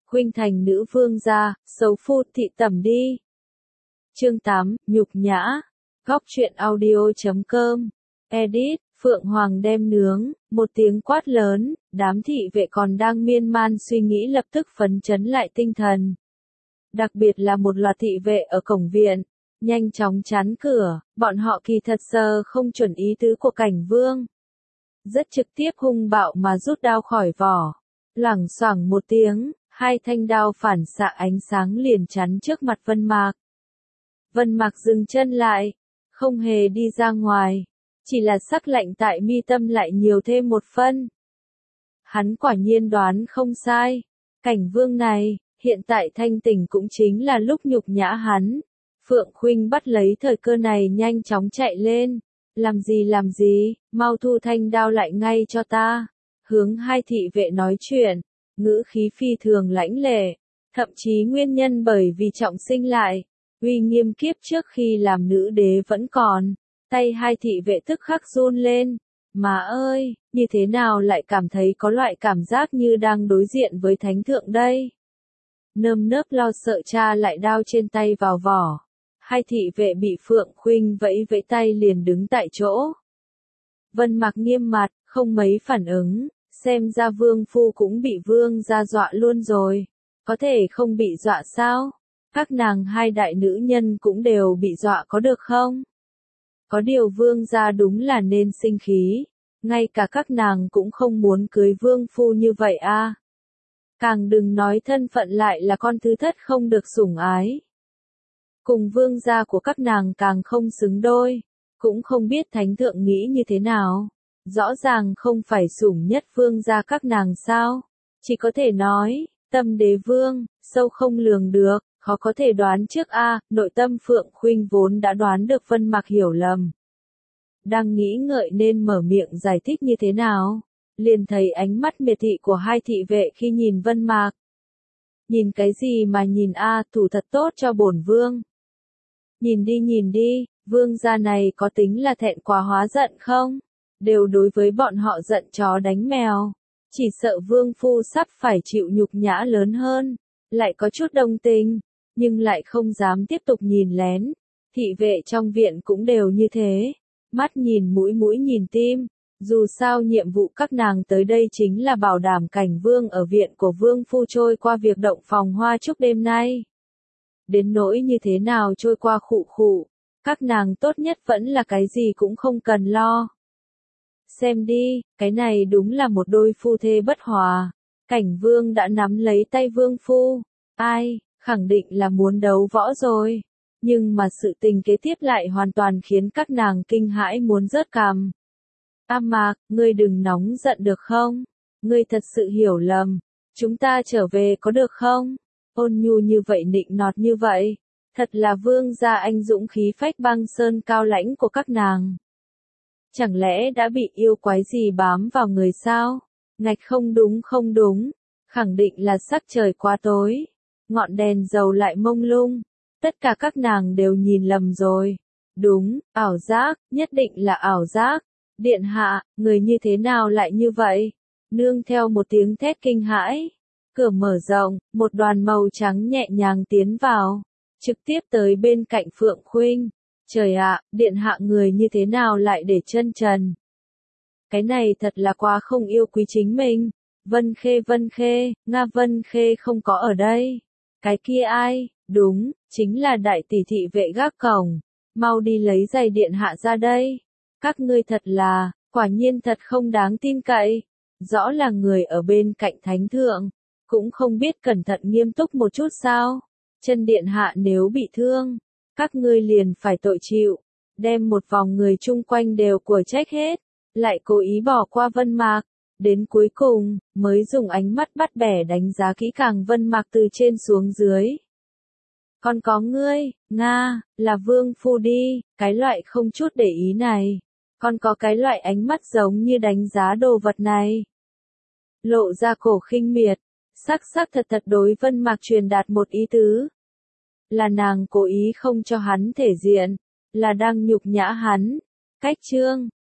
Khuynh thành nữ vương gia, xấu phu thị tẩm đi. Chương 8, nhục nhã. Góc truyện audio.com. Edit, Phượng Hoàng đem nướng, một tiếng quát lớn, đám thị vệ còn đang miên man suy nghĩ lập tức phấn chấn lại tinh thần. Đặc biệt là một loạt thị vệ ở cổng viện, nhanh chóng chắn cửa, bọn họ kỳ thật sờ không chuẩn ý tứ của cảnh vương. Rất trực tiếp hung bạo mà rút đao khỏi vỏ. Loảng xoảng một tiếng, hai thanh đao phản xạ ánh sáng liền chắn trước mặt Vân Mạc. Vân Mạc dừng chân lại, không hề đi ra ngoài, chỉ là sắc lạnh tại mi tâm lại nhiều thêm một phân. Hắn quả nhiên đoán không sai, cảnh vương này, hiện tại thanh tỉnh cũng chính là lúc nhục nhã hắn. Phượng Khuynh bắt lấy thời cơ này nhanh chóng chạy lên, làm gì, mau thu thanh đao lại ngay cho ta. Hướng hai thị vệ nói chuyện, ngữ khí phi thường lãnh lệ, thậm chí nguyên nhân bởi vì trọng sinh lại, uy nghiêm kiếp trước khi làm nữ đế vẫn còn. Tay hai thị vệ tức khắc run lên, mà ơi, như thế nào lại cảm thấy có loại cảm giác như đang đối diện với thánh thượng đây. Nơm nớp lo sợ tra lại đao trên tay vào vỏ, hai thị vệ bị Phượng Khuynh vẫy vẫy tay liền đứng tại chỗ. Vân Mạc nghiêm mặt, không mấy phản ứng, xem ra vương phu cũng bị vương gia dọa luôn rồi, có thể không bị dọa sao? Các nàng hai đại nữ nhân cũng đều bị dọa có được không? Có điều vương gia đúng là nên sinh khí, ngay cả các nàng cũng không muốn cưới vương phu như vậy a. Càng đừng nói thân phận lại là con thứ thất không được sủng ái. Cùng vương gia của các nàng càng không xứng đôi, cũng không biết thánh thượng nghĩ như thế nào. Rõ ràng không phải sủng nhất vương gia các nàng sao, chỉ có thể nói, tâm đế vương, sâu không lường được, khó có thể đoán trước a. Nội tâm Phượng Khuynh vốn đã đoán được Vân Mạc hiểu lầm. Đang nghĩ ngợi nên mở miệng giải thích như thế nào, liền thấy ánh mắt miệt thị của hai thị vệ khi nhìn Vân Mạc. Nhìn cái gì mà nhìn a, thủ thật tốt cho bổn vương. Nhìn đi, vương gia này có tính là thẹn quá hóa giận không? Đều đối với bọn họ giận chó đánh mèo. Chỉ sợ vương phu sắp phải chịu nhục nhã lớn hơn. Lại có chút đồng tình, nhưng lại không dám tiếp tục nhìn lén. Thị vệ trong viện cũng đều như thế. Mắt nhìn mũi nhìn tim. Dù sao nhiệm vụ các nàng tới đây chính là bảo đảm cảnh vương ở viện của vương phu trôi qua việc động phòng hoa chúc đêm nay. Đến nỗi như thế nào trôi qua khụ, các nàng tốt nhất vẫn là cái gì cũng không cần lo. Xem đi, cái này đúng là một đôi phu thê bất hòa. Cảnh vương đã nắm lấy tay vương phu. Ai, khẳng định là muốn đấu võ rồi. Nhưng mà sự tình kế tiếp lại hoàn toàn khiến các nàng kinh hãi muốn rớt cằm. A Mạc, ngươi đừng nóng giận được không? Ngươi thật sự hiểu lầm. Chúng ta trở về có được không? Ôn nhu như vậy nịnh nọt như vậy. Thật là vương gia anh dũng khí phách băng sơn cao lãnh của các nàng. Chẳng lẽ đã bị yêu quái gì bám vào người sao? Ngạch không đúng. Khẳng định là sắc trời quá tối. Ngọn đèn dầu lại mông lung. Tất cả các nàng đều nhìn lầm rồi. Đúng, ảo giác, nhất định là ảo giác. Điện hạ, người như thế nào lại như vậy? Nương theo một tiếng thét kinh hãi. Cửa mở rộng, một đoàn màu trắng nhẹ nhàng tiến vào. Trực tiếp tới bên cạnh Phượng Khuynh. Trời ạ, điện hạ người như thế nào lại để chân trần? Cái này thật là quá không yêu quý chính mình. Vân Khê, Nga Vân Khê không có ở đây. Cái kia ai? Đúng, chính là đại tỷ thị vệ gác cổng. Mau đi lấy giày điện hạ ra đây. Các ngươi thật là, quả nhiên thật không đáng tin cậy. Rõ là người ở bên cạnh thánh thượng. Cũng không biết cẩn thận nghiêm túc một chút sao. Chân điện hạ nếu bị thương, các ngươi liền phải tội chịu. Đem một vòng người chung quanh đều của trách hết. Lại cố ý bỏ qua Vân Mạc. Đến cuối cùng, mới dùng ánh mắt bắt bẻ đánh giá kỹ càng Vân Mạc từ trên xuống dưới. Còn có ngươi, Nga, là vương phu đi, cái loại không chút để ý này. Còn có cái loại ánh mắt giống như đánh giá đồ vật này. Lộ ra cổ khinh miệt, sắc thật đối Vân Mạc truyền đạt một ý tứ. Là nàng cố ý không cho hắn thể diện, là đang nhục nhã hắn. Cách chương,